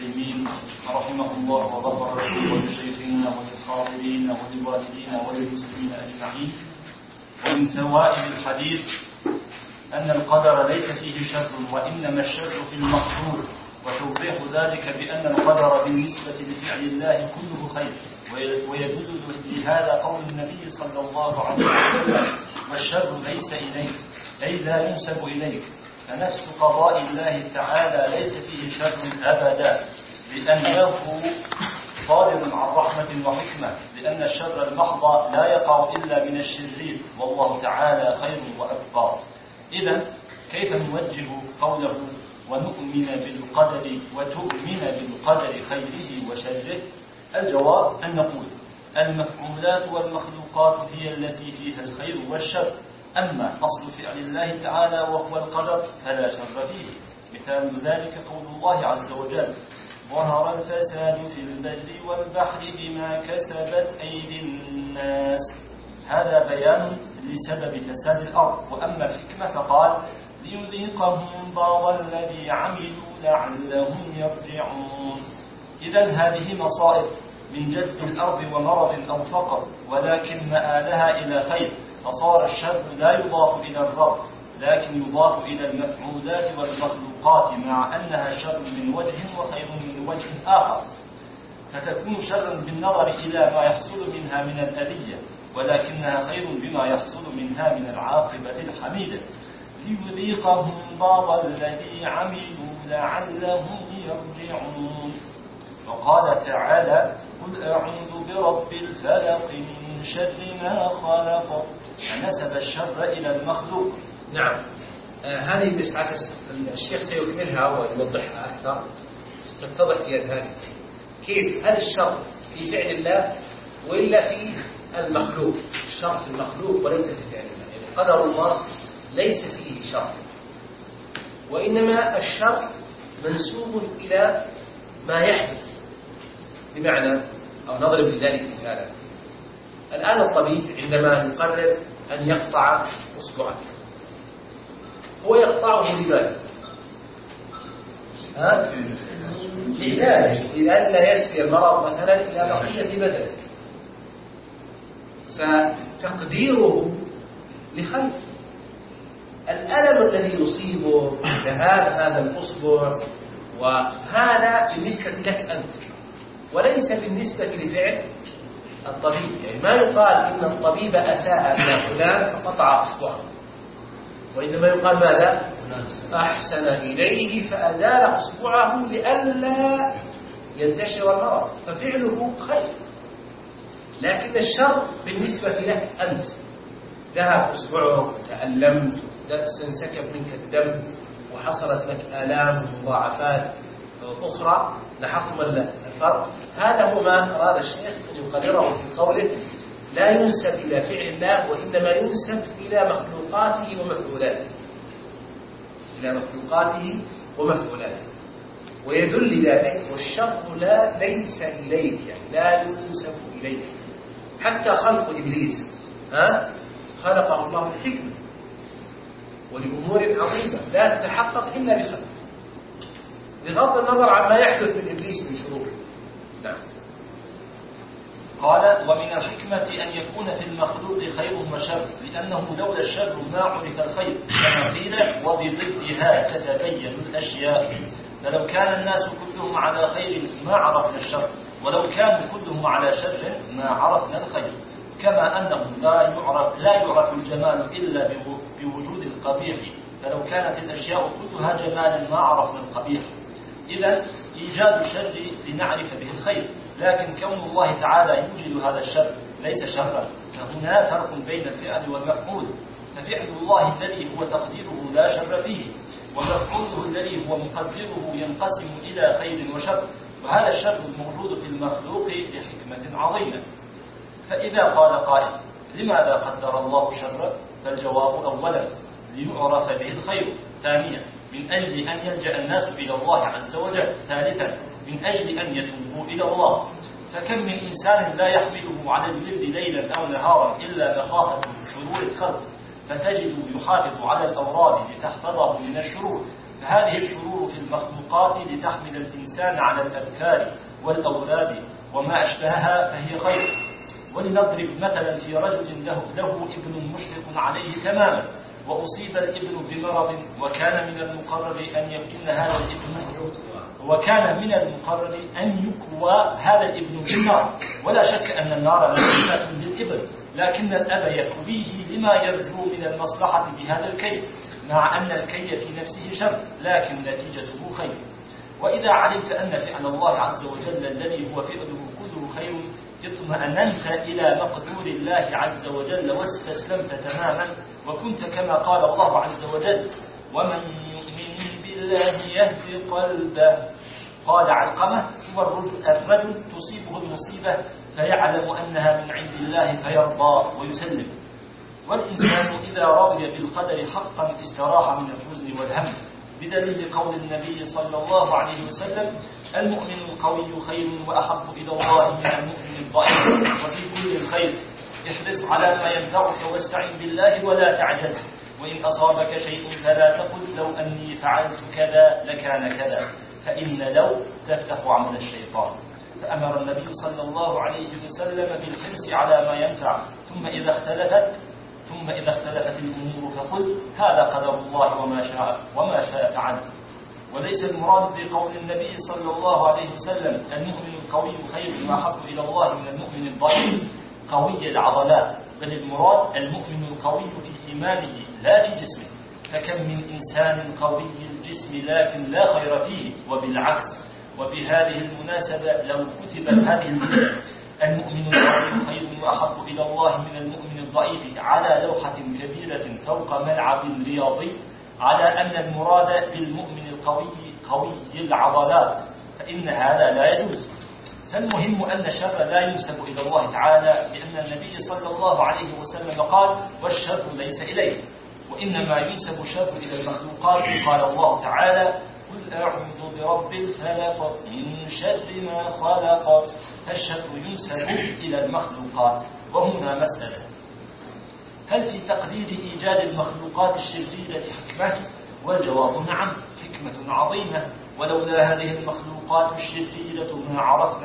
المسلمين رحمه الله وغفر له ولشيخنا وللحاضرين وللوالدين وللمسلمين أجمعين. ومن فوائد الحديث أن القدر ليس فيه شر وإنما الشر في المقدور، وتوضيح ذلك بأن القدر بالنسبة لفعل الله كله خير، ويدل لهذا قول النبي صلى الله عليه وسلم: والشر ليس إليك، أي لا ينسب إليك. فنفس قضاء الله تعالى ليس فيه شر أبدا، لأنه صادر عن رحمة وحكمة، لأن الشر المحض لا يقع إلا من الشرير، والله تعالى خير وأبقى. إذن كيف نوجه قوله ونؤمن بالقدر وتؤمن بالقدر خيره وشره؟ الجواب أن نقول المفعولات والمخلوقات هي التي فيها الخير والشر، أما أصل فعل الله تعالى وهو القدر فلا شر فيه. مثال ذلك قول الله عز وجل: ظهر الفساد في البر والبحر بما كسبت أيدي الناس. هذا بيان لسبب فساد الأرض. وأما الحكمة فقال: ليذيقهم بعض الذي عملوا لعلهم يرجعون. إذن هذه مصائب من جد الأرض ومرض أو فقر، ولكن مآلها إلى خير، فصار الشر لا يضاف إلى الرب لكن يضاف إلى المفعولات والمخلوقات، مع أنها شر من وجه وخير من وجه آخر، فتكون شرا بالنظر إلى ما يحصل منها من الأذية، ولكنها خير بما يحصل منها من العاقبة الحميدة. ليذيقهم بعض الذي عملوا لعلهم يرجعون. وقال تعالى: قل أعوذ برب الفلق من شر ما خلق، فنسب الشر إلى المخلوق. نعم، هذه مسعى الشيخ سيكملها ويوضحها أكثر، ستتضح في أذهانك كيف هل الشر في فعل الله وإلا في المخلوق. الشر في المخلوق وليس في فعل الله، يعني قدر الله ليس فيه شر، وإنما الشر منسوب إلى ما يحدث. بمعنى، أو نضرب لذلك مثالا: الآن الطبيب عندما يقرر أن يقطع أصبعك، هو يقطعه لماذا؟ لعلاج، لئلا يسري المرض مثلا إلى بقية بدنك، فتقديره لخير. الألم الذي يصيبه ذهاب هذا الأصبع وهذا بالنسبة لك أنت، وليس بالنسبة لفعل الطبيب. يعني ما يقال إن الطبيب أساء إلى فلان فقطع أصبعه، وإنما يقال ماذا؟ أحسن إليه فأزال أصبعه لئلا ينتشر المرض، ففعله خير. لكن الشر بالنسبة لك أنت، ذهب أصبعك، تألمت، انسكب منك الدم، وحصلت لك آلام ومضاعفات أخرى. لاحظتم الفرق؟ هذا هو ما أراد الشيخ أن يقرره في قوله: لا ينسب إلى فعل الله، وإنما ينسب إلى مخلوقاته ومفعولاته، إلى مخلوقاته ومفعولاته. ويدل ذلك: والشر ليس إليك، يعني لا ينسب إليك. حتى خلق إبليس خلقه الله لحكمة ولأمور عظيمة لا تتحقق إلا بخلق، بغض النظر عما يحدث من إبليس من شرور. نعم. قال: ومن الحكمة أن يكون في المخلوق خير وشر، لأنه لولا الشر ما عرف الخير، كما قيل: وبضدها تتبين الأشياء. فلو كان الناس كلهم على خير ما عرفنا الشر، ولو كانوا كلهم على شر ما عرفنا الخير. كما أنه لا يعرف الجمال إلا بوجود القبيح، فلو كانت الأشياء كلها جمالا ما عرفنا القبيح. إذن إيجاد الشر لنعرف به الخير، لكن كون الله تعالى يوجد هذا الشر ليس شرا، فهنا فرق بين الفعل والمفعول. ففعل الله الذي هو تقديره لا شر فيه، ومفعوله الذي هو مقدره ينقسم إلى خير وشر، وهذا الشر الموجود في المخلوق لحكمة عظيمة. فإذا قال قائل: لماذا قدر الله شر؟ فالجواب: أولا ليعرف به الخير، ثانيا من أجل أن يلجأ الناس إلى الله عز وجل، ثالثا من أجل أن يتوبوا إلى الله. فكم من إنسان لا يحمله على الورد ليلا أو نهارا إلا مخافة شرور الخلق، فتجد يحافظ على الأوراد لتحفظه من الشرور، فهذه الشرور في المخلوقات لتحمل الإنسان على الأذكار والأوراد وما أشبهها فهي خير. ولنضرب مثلا في رجل له ابن مشفق عليه تماما، وأصيب الابن بمرض، وكان من المقرر أن يكوى هذا الابن بالنار، ولا شك أن النار مهمة للابن، لكن الأب يكويه لما يرجو من المصلحة بهذا الكي، مع أن الكي في نفسه شر لكن نتيجته خير. وإذا علمت أن فعل الله عز وجل الذي هو فعله كله خير اطمأننت إلى مقدور الله عز وجل واستسلمت تماما، وكنت كما قال الله عز وجل: ومن يؤمن بالله يهد قلبه. قال علقمة: هو الرجل تصيبه المصيبة فيعلم أنها من عند الله فيرضى ويسلم. والإنسان إذا رضي بالقدر حقا استراح من الحزن والهم، بدليل قول النبي صلى الله عليه وسلم: المؤمن القوي خير وأحب إلى الله من المؤمن الضعيف. وفي كل خير احرص على ما ينفعك واستعن بالله ولا تعجز، وإن أصابك شيء فلا تقل لو أني فعلت كذا لكان كذا، فإن لو تفتح عمل الشيطان. فأمر النبي صلى الله عليه وسلم بالحرص على ما ينفع، ثم إذا اختلفت الأمور فقل هذا قدر الله وما شاء فعل. وليس المراد بقول النبي صلى الله عليه وسلم: المؤمن القوي خير وأحب إلى الله من المؤمن الضعيف قوي العضلات، بل المراد المؤمن القوي في إيمانه لا في جسمه. فكم من إنسان قوي الجسم لكن لا خير فيه، وبالعكس. وبهذه المناسبة لو كتبت هذه الجملة: المؤمن القوي خير وأحب إلى الله من المؤمن الضعيف على لوحة كبيرة فوق ملعب رياضي، على أن المراد بالمؤمن القوي قوي العضلات، فإن هذا لا يجوز. فالمهم أن الشر لا ينسب إلى الله تعالى، لأن النبي صلى الله عليه وسلم قال: والشر ليس إليه، وإنما ينسب الشر إلى المخلوقات. قال الله تعالى: قل أعوذ برب الفلق من شر ما خلق. فالشر ينسب إلى المخلوقات. وهنا مسألة: هل في تقدير إيجاد المخلوقات الشريرة حكمة؟ والجواب نعم، حكمة عظيمة. ولولا هذه المخلوقات الشريرة ما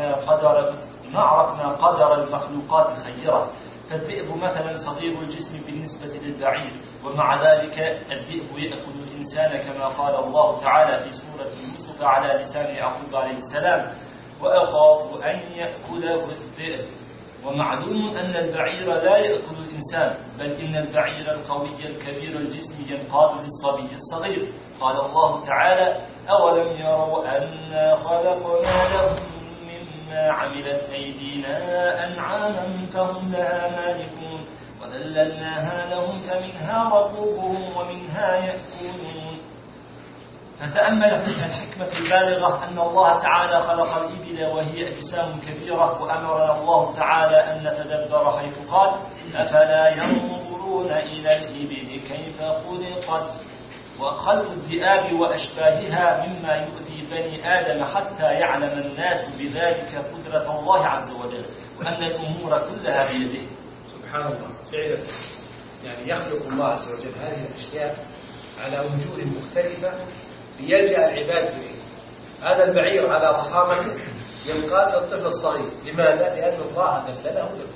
عرفنا قدر المخلوقات الخيرة. فالذئب مثلا صغير الجسم بالنسبة للبعير، ومع ذلك الذئب يأكل الإنسان كما قال الله تعالى في سورة يوسف على لسان يعقوب عليه السلام: وأخاف أن يأكله الذئب. ومعلوم أن البعير لا يأكل الإنسان، بل إن البعير القوي الكبير الجسم ينقاد للصبي الصغير. قال الله تعالى: أولم يروا أنا خلقنا لهم مما عملت أيدينا أنعاما فهم لها مالكون وذللناها لهم فمنها ركوبهم ومنها يأكلون. فتأمل الحكمة البالغة أن الله تعالى خلق الإبل وهي أجسام كبيرة، وأمرنا الله تعالى أن نتدبر حيث قال: أفلا ينظرون إلى الإبل كيف خلقت. وخلق الذئاب وأشباهها مما يؤذي بني آدم حتى يعلم الناس بذلك قدرة الله عز وجل، وأن الأمور كلها بيده. سبحان الله، فعلا يعني يخلق الله عز وجل هذه الأشياء على وجوه مختلفة ليلجأ العباد إليه. هذا البعير على ضخامته ينقاد للطفل الصغير. لماذا؟ لأن الله ذلله له.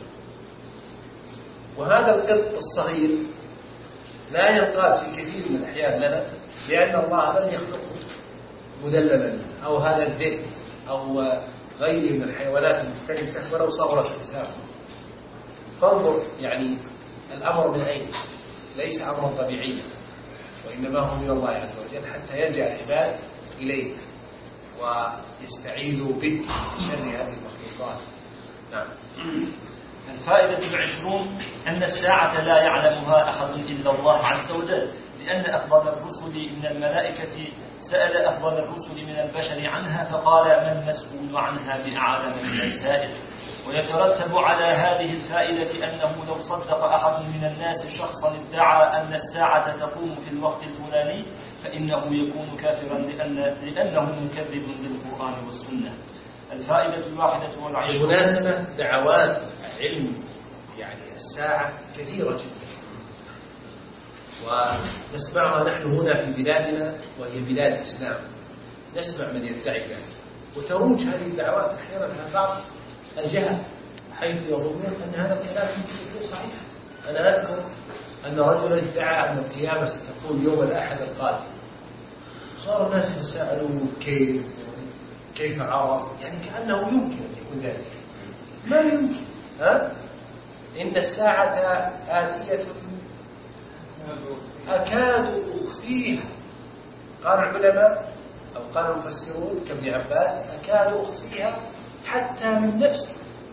وهذا القط الصغير لا ينقاد في كثير من الأحيان لنا، لأن الله لم يخلقه مدللا، أو هذا الذئب أو غيره من الحيوانات المفترسة ولو صغرت الإنسان. فانظر يعني الأمر من أين؟ ليس أمرا طبيعيا، وإنما هو من الله عز وجل حتى يلجأ العباد إليه ويستعيذوا به من شر هذه المخلوقات. نعم. الفائدة 20: أن الساعة لا يعلمها أحد إلا الله عز وجل، لأن أفضل الرسل من الملائكة سأل أفضل الرسل من البشر عنها فقال: ما المسؤول عنها بأعلم من السائل. ويترتب على هذه الفائدة أنه لو صدق أحد من الناس شخصا ادعى أن الساعة تقوم في الوقت الفلاني فإنه يكون كافرا لأنه مكذب للقرآن والسنة. الفائدة 21. بالمناسبة دعوات علم يعني الساعة كثيرة جدا، ونسمعها نحن هنا في بلادنا وهي بلاد الإسلام، نسمع من يدعي ذلك، وتروج هذه الدعوات أحيانا على بعض الجهل حيث يظنون أن هذا الكلام يمكن يكون صحيح. أنا أذكر أن رجلا ادعى أن القيامة ستكون يوم الأحد القادم، صار الناس يتساءلون كيف عرف، يعني كأنه يمكن أن يكون ذلك. ما يمكن، إن الساعة آتية أكاد أخفيها، قال العلماء أو قال المفسرون كابن عباس أكاد أخفيها حتى من نفسي،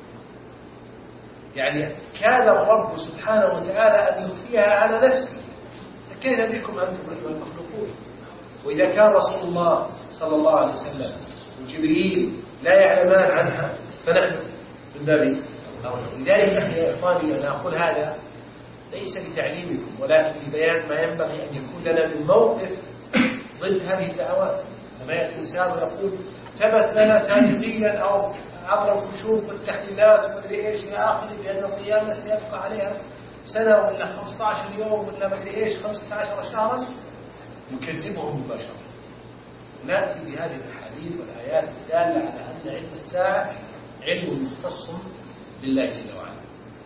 يعني كاد الرب سبحانه وتعالى أن يخفيها على نفسه، فكيف بكم أنتم أيها المخلوقون؟ وإذا كان رسول الله صلى الله عليه وسلم وجبريل لا يعلمان عنها فنحن من باب أولى. لذلك نحن يا إخواني أنا أقول هذا ليس لتعليمكم ولكن لبيان ما ينبغي أن يكون لنا من موقف ضد هذه الدعوات. لما يأتي إنسان ويقول ثبت لنا تاريخيا أو عبر الكشوف والتحليلات ومدري إيش إلى آخره بأن القيامة سيبقى عليها سنة ولا 15 يوم ولا مدري إيش 15 شهرا، نكذبهم مباشرة، نأتي بهذه الأحاديث والآيات الدالة على أن علم الساعة علم مختص بالله جل وعلا،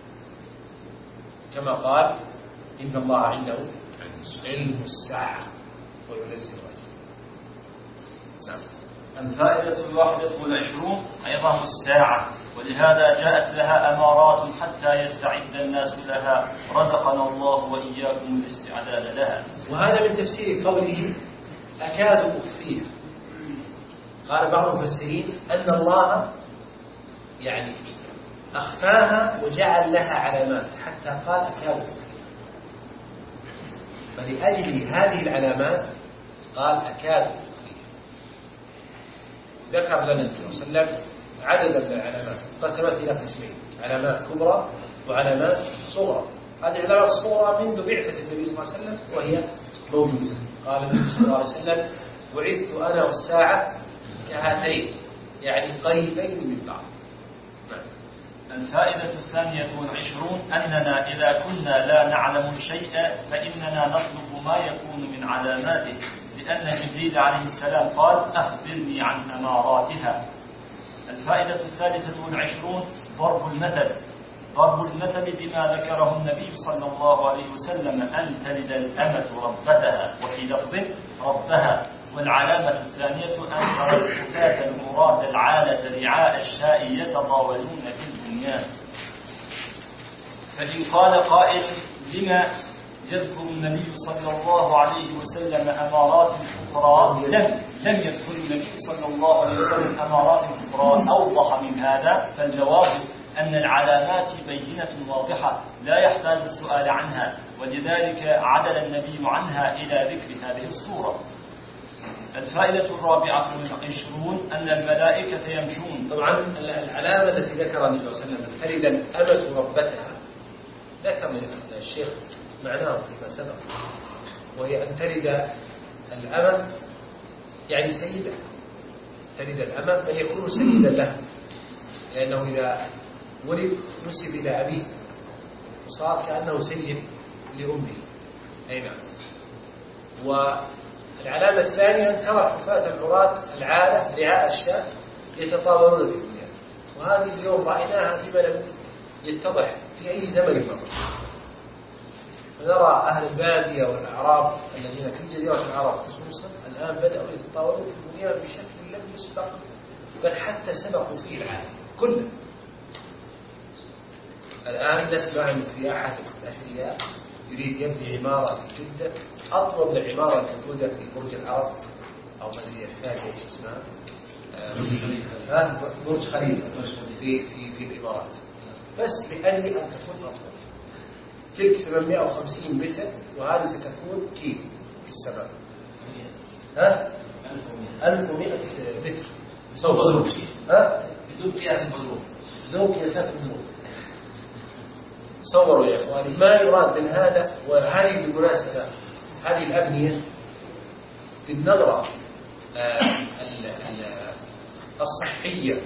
كما قال إن الله عنده علم الساعة وينزل الغيث. نعم. الفائدة 21 عظم الساعة، ولهذا جاءت لها أمارات حتى يستعد الناس لها، رزقنا الله وإياكم الاستعداد لها. وهذا من تفسير قوله أكاد أخفيها. قال بعض المفسرين أن الله يعني أخفاها وجعل لها علامات حتى قال أكاد أخفيها، فلأجل هذه العلامات قال أكاد أخفيها. ذكر لنا النبي صلى الله عليه وسلم عددا من العلامات قسمت إلى قسمين، علامات كبرى وعلامات صغرى. هذه العلامات الصغرى منذ بعثة النبي صلى الله عليه وسلم وهي موجودة. قال النبي صلى الله عليه وسلم بعثت أنا والساعة كهاتين، يعني قريبين من بعض. الفائدة 22 أننا إذا كنا لا نعلم الشيء فإننا نطلب ما يكون من علاماته، لأن جبريل عليه السلام قال أخبرني عن أماراتها. الفائدة 23 ضرب المثل. ضرب المثل بما ذكره النبي صلى الله عليه وسلم أن تلد الأمة ربتها، وفي لفظ ربها. والعلامة الثانية أن ترى الحفاة العراة العالة رعاء الشاء يتطاولون في البنيان. فإن قال قائل لما يذكر النبي صلى الله عليه وسلم أمارات أخرى، لم يذكر النبي صلى الله عليه وسلم أمارات أخرى أوضح من هذا، فالجواب أن العلامات بينة واضحة لا يحتاج السؤال عنها، ولذلك عدل النبي عنها إلى ذكر هذه الصورة. الفائدة 24 أن الملائكة يمشون. طبعا العلامة التي ذكر النبي صلى الله عليه وسلم تلد الأمة ربتها، ذكر الشيخ معناه فيما سبق، وهي أن تلد الأمة يعني سيدة، تلد الأمة من يكون سيدا لها، لأنه إذا ولد نسب إلى أبيه وصار كأنه سيد لأمه. أي نعم. والعلامة الثانية أن ترى حفاة العراة العالة رعاء الشاة يتطاولون في البنيان، وهذه اليوم رأيناها فيما لم يتضح في أي زمن مضى. فنرى أهل البادية والأعراب الذين في جزيرة العرب خصوصا الآن بدأوا يتطاولون في البنيان بشكل لم يسبق، بل حتى سبقوا فيه العالم كله. الآن نسمع من في أحد الأثرياء يريد يبني عمارة في جدة أطول من العمارة الموجودة في برج العرب أو مدرية الثانية إيش اسمها برج خليفة في الإمارات، بس لأجل أن تكون أطول. تلك 850 متر وهذه ستكون كيلو في السماء. 1100 متر بدون قياس المضروب، بدون قياسات المضروب. تصوروا يا إخواني ما يراد من هذا. وهذه بالمناسبة هذه الأبنية بالنظرة الصحية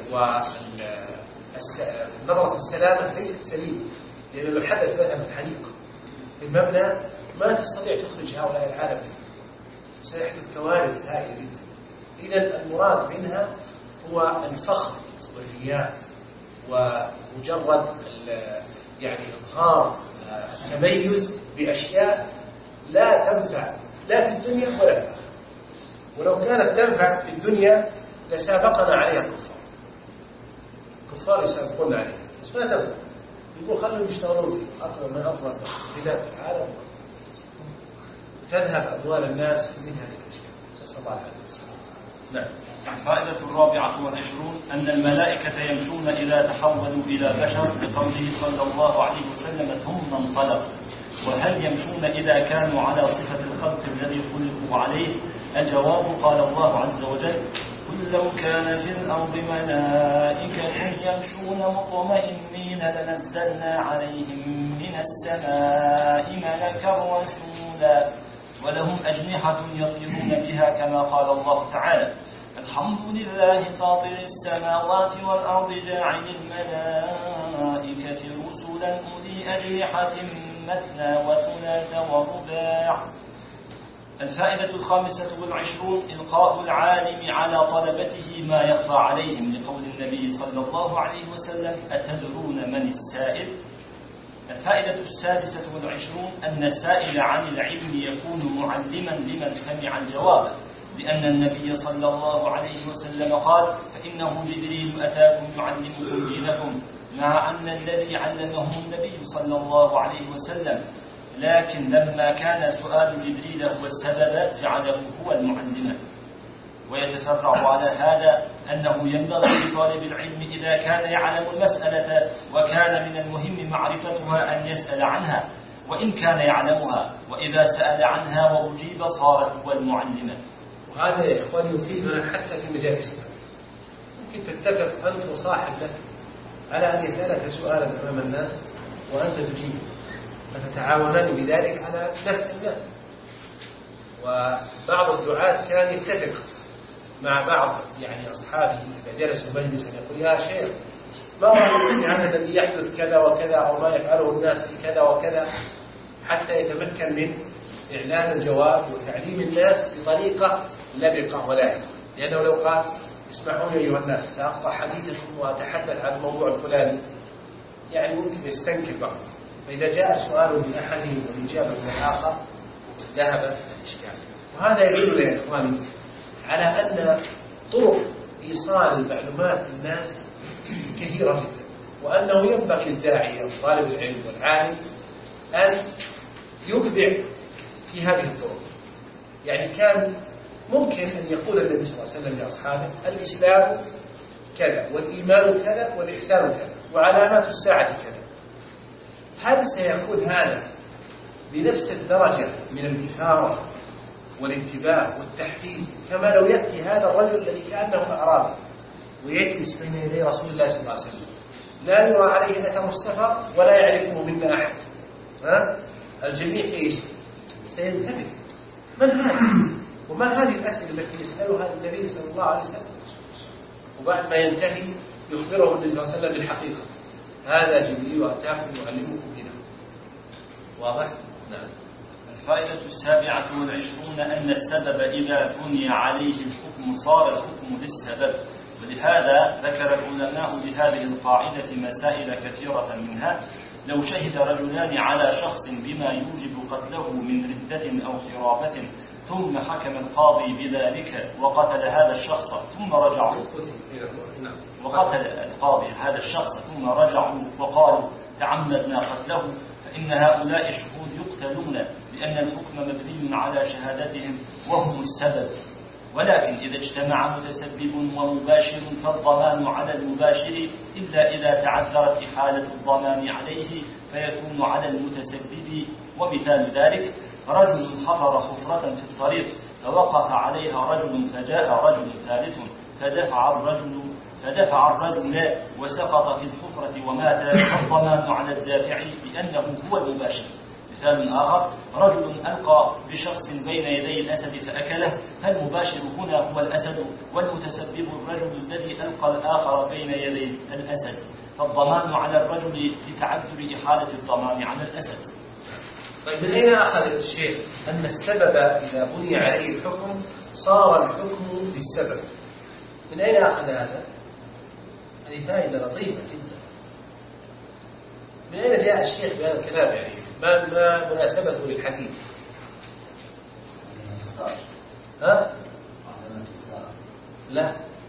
ونظرة السلامة ليست سليمة، لأنه حدث مثلا حريق في المبنى ما تستطيع تخرج هؤلاء العالم منه، سيحدث كوارث هائلة جدا. إذا المراد منها هو الفخر والرياء ومجرد يعني إظهار التميز بأشياء لا تنفع لا في الدنيا ولا في الآخرة. ولو كانت تنفع في الدنيا لسابقنا عليها الكفار يسابقون عليها، بس ما تنفع. يقول خلوا يشتغلون في أفضل من أفضل بلاد في العالم، تذهب أموال الناس من هذه الأشياء. نسأل الله العافية. نعم. الفائدة 24 أن الملائكة يمشون إذا تحولوا إلى بشر بقوله صلى الله عليه وسلم ثم انطلقوا. وهل يمشون إذا كانوا على صفة الخلق الذي خلقوا عليه؟ الجواب قال الله عز وجل قل لو كان في الأرض ملائكة يمشون مطمئنين لنزلنا عليهم من السماء ملكا رسولا ولهم أجنحة يطيرون بها كما قال الله تعالى الحمد لله فاطر السماوات والأرض جاعل الملائكة رسلا أولي أجنحة مثنى وثلاث ورباع. الفائدة 25 إلقاء العالم على طلبته ما يخفى عليهم لقول النبي صلى الله عليه وسلم أتدرون من السائل؟ الفائدة 26 أن السائل عن العلم يكون معلما لمن سمع الجواب، لأن النبي صلى الله عليه وسلم قال فإنه جبريل أتاكم يعلمكم دينكم، مع أن الذي علمه النبي صلى الله عليه وسلم، لكن لما كان سؤال جبريل هو السبب جعله هو المعلم. ويتفرع على هذا أنه ينبغي لطالب العلم إذا كان يعلم المسألة وكان من المهم معرفتها أن يسأل عنها وإن كان يعلمها، وإذا سأل عنها وأجيب صار هو المعلم. وهذا يا إخواني يفيدنا حتى في مجالسنا. ممكن تتفق أنت وصاحب لك على أن يسألك سؤالا أمام الناس وأنت تجيب، فتتعاونان بذلك على نفع الناس. وبعض الدعاة كان يتفق مع بعض يعني أصحابه إذا جلسوا مجلسا يقول يا شيخ ما رأيك في هذا الذي يحدث كذا وكذا أو ما يفعله الناس في كذا وكذا، حتى يتمكن من إعلان الجواب وتعليم الناس بطريقة لبقة ولائقة. لأنه لو قال اسمعون أيها الناس سأقطع حديثكم وأتحدث عن الموضوع الفلاني يعني ممكن يستنكر بعض، فإذا جاء سؤال من أحدهم والإجابة من الآخر ذهب الإشكال. وهذا يدل يا إخواني على أن طرق إيصال المعلومات للناس كثيرة جدا، وأنه ينبغي للداعية وطالب العلم والعالم أن يبدع في هذه الطرق. يعني كان ممكن أن يقول النبي صلى الله عليه وسلم لأصحابه الإسلام كذا والإيمان كذا والإحسان كذا وعلامات الساعة كذا. هل سيكون هذا بنفس الدرجة من الإثارة والانتباه والتحفيز كما لو يأتي هذا الرجل الذي كأنه أعرابي ويجلس بين يدي رسول الله صلى الله عليه وسلم لا يرى عليه أثر السفر ولا يعرفه منا أحد؟ الجميع إيش؟ سينتبه من هذا؟ وما هذه الأسئلة التي يسألها النبي صلى الله عليه وسلم؟ وبعد ما ينتهي يخبره النبي صلى الله عليه وسلم بالحقيقة هذا جبريل أتاكم يعلمكم دينكم. واضح؟ نعم. الفائدة 27 أن السبب إذا بني عليه الحكم صار الحكم للسبب. ولهذا ذكر العلماء لهذه القاعدة مسائل كثيرة منها لو شهد رجلان على شخص بما يوجب قتله من ردة أو خرافة ثم حكم القاضي بذلك وقتل هذا الشخص ثم رجعوا وقتل القاضي هذا الشخص ثم رجعوا وقالوا تعمدنا قتله، فإن هؤلاء الشهود يقتلون لأن الحكم مبني على شهادتهم وهم السبب. ولكن إذا اجتمع متسبب ومباشر فالضمان على المباشر إلا إذا تعذرت إحالة الضمان عليه فيكون على المتسبب. ومثال ذلك رجل حفر حفرة في الطريق فوقف عليها رجل فجاء رجل ثالث فدفع الرجل وسقط في الحفرة ومات، فالضمان على الدافع لأنه هو المباشر. مثال آخر رجل ألقى بشخص بين يدي الأسد فأكله، فالمباشر هنا هو الأسد والمتسبب الرجل الذي ألقى الآخر بين يدي الأسد، فالضمان على الرجل لتعذر إحالة الضمان على الأسد. طيب من أين أخذ الشيخ أن السبب إذا بني عليه الحكم صار الحكم بالسبب؟ من أين أخذ هذا؟ هذه فائدة لطيفة جدا. من أين جاء الشيخ بهذا الكلام يعني؟ ما مناسبته للحديث؟ ها؟ لا.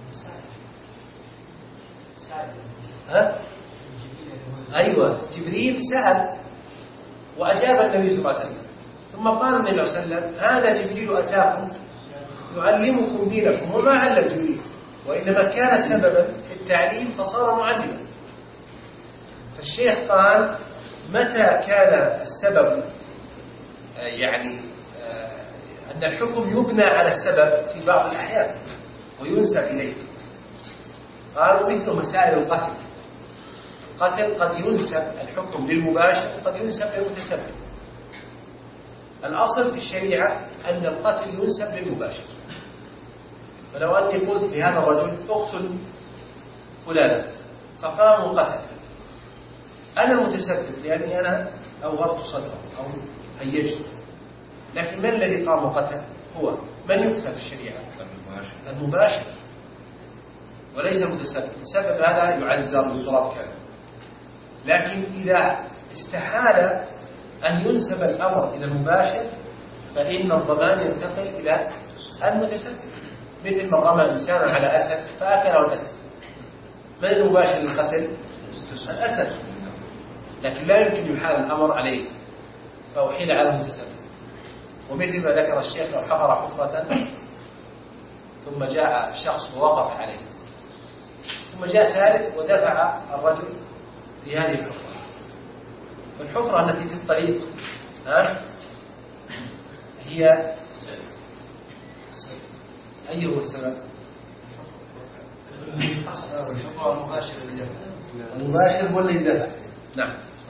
ها؟ أيوة، جبريل سأل وأجاب النبي صلى الله عليه وسلم، ثم قال النبي صلى الله عليه وسلم: هذا جبريل أتاكم يعلمكم دينكم. وما علم جبريل، وإنما كان سببا في التعليم فصار معلما. فالشيخ قال: متى كان السبب يعني أن الحكم يبنى على السبب في بعض الأحيان وينسب إليه. قالوا مثل مسائل القتل. القتل قد ينسب الحكم للمباشر وقد ينسب للمتسبب. الأصل في الشريعة أن القتل ينسب للمباشر. فلو أني قلت لهذا الرجل: اقتل فلانا، فقام وقتل، أنا المتسبب لأني أنا أوغرت صدره أو هيجته، لكن من الذي قام وقتل؟ هو من يقتل في الشريعة؟ المباشر وليس المتسبب. المتسبب هذا يعزر ويضرب كذا. لكن إذا استحال أن ينسب الأمر إلى المباشر فإن الضمان ينتقل إلى المتسبب. مثل ما رمى إنسانا على أسد فأكله الأسد، من المباشر للقتل؟ الأسد. لكن لا يمكن يحال الأمر عليه فأحيل على المتسبب. ومثل ما ذكر الشيخ: لو حفر حفرة ثم جاء شخص ووقف عليه، ثم جاء ثالث ودفع الرجل في هذه الحفرة، فالحفرة التي في الطريق هي أي هو السبب؟ المباشر هو الذي دفع. نعم.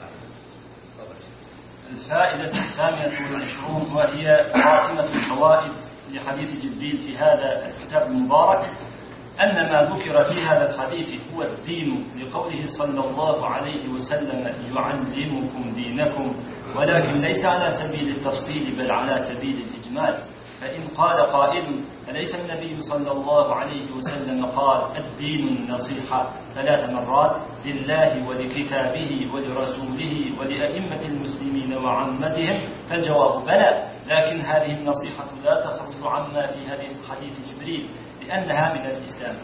الفائدة 28 وهي خاتمة الفوائد لحديث جبريل في هذا الكتاب المبارك، أن ما ذكر في هذا الحديث هو الدين، لقوله صلى الله عليه وسلم: يعلمكم دينكم، ولكن ليس على سبيل التفصيل بل على سبيل الإجمال. فإن قال قائل: أليس النبي صلى الله عليه وسلم قال: الدين النصيحة 3 مرات لله ولكتابه ولرسوله ولأئمة المسلمين وعامتهم؟ فالجواب: بلى، لكن هذه النصيحة لا تخرج عما في هذه حديث جبريل لأنها من الإسلام.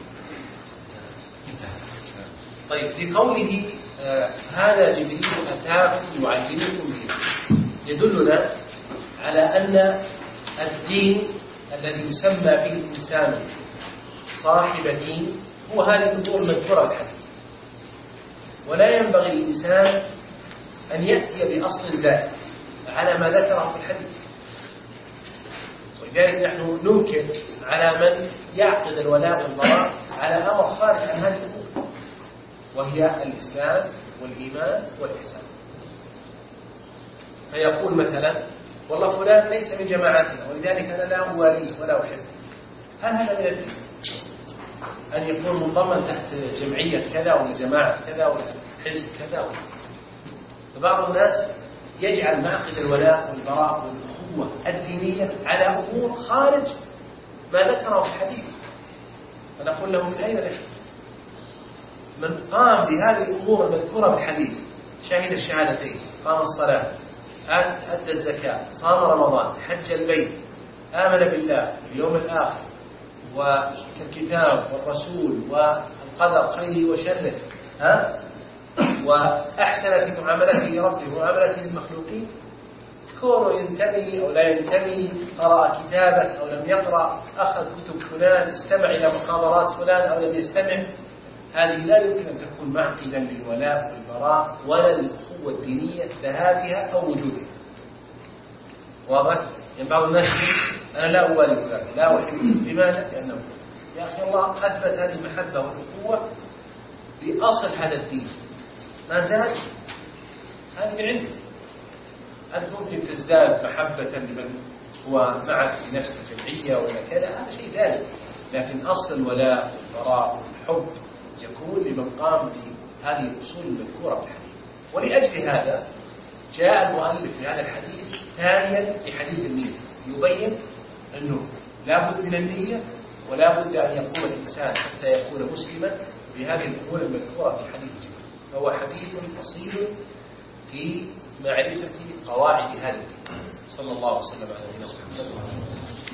طيب، في قوله هذا جبريل أتاكم يعلمكم دينكم، يدلنا على أن الدين الذي يسمى به الإنسان صاحب دين هو هذه الأمور المذكورة في الحديث. ولا ينبغي للإنسان أن يأتي بأصل ذات على ما ذكره في الحديث. ولذلك نحن ننكر على من يعقد الولاء والبراء على أمر خارج عن هذه الأمور، وهي الإسلام والإيمان والإحسان. فيقول مثلا: والله فلان ليس من جماعتنا ولذلك أنا لا أواليه ولا أحبه. هل هذا من الدين؟ أن يكون منضما تحت جمعية كذا ولا جماعة كذا ولا حزب كذا ولا. فبعض الناس يجعل معقد الولاء والبراء والأخوة الدينية على أمور خارج ما ذكره في الحديث. فنقول له: من أين لك؟ من قام بهذه الأمور المذكورة في الحديث، شهد الشهادتين، قام الصلاة، أدى الزكاة، صام رمضان، حج البيت، آمن بالله اليوم الآخر والكتاب والرسول والقدر خيره وشره، وأحسن في معاملته لربه ومعاملته للمخلوقين، كونه ينتمي أو لا ينتمي، قرأ كتابه أو لم يقرأ، أخذ كتب فلان، استمع إلى محاضرات فلان أو لم يستمع، هذه لا يمكن أن تكون معقدا للولاء والبراء ولا للأخوة الدينية ذهابها أو وجودها. واضح؟ يعني بعض الناس أنا لا أوالي فلان، لا أحبه. لماذا؟ لأنه يا أخي الله أثبت هذه المحبة والأخوة بأصل هذا الدين، ما زال هذا من عندك. أنت ممكن تزداد محبة لمن هو معك في نفس الجمعية ولا كذا، هذا شيء ثاني، لكن أصل الولاء والبراء والحب يكون لمن قام بهذه الأصول المذكورة في الحديث. ولأجل هذا جاء المؤلف في هذا الحديث ثانيا في حديث النية يبين أنه لا بد من النية ولا بد أن يقوم الإنسان حتى يكون مسلما بهذه الأمور المذكورة في حديث جبريل. فهو حديث أصيل في معرفة قواعد هذا الدين. صلى الله وسلم على نبينا محمد.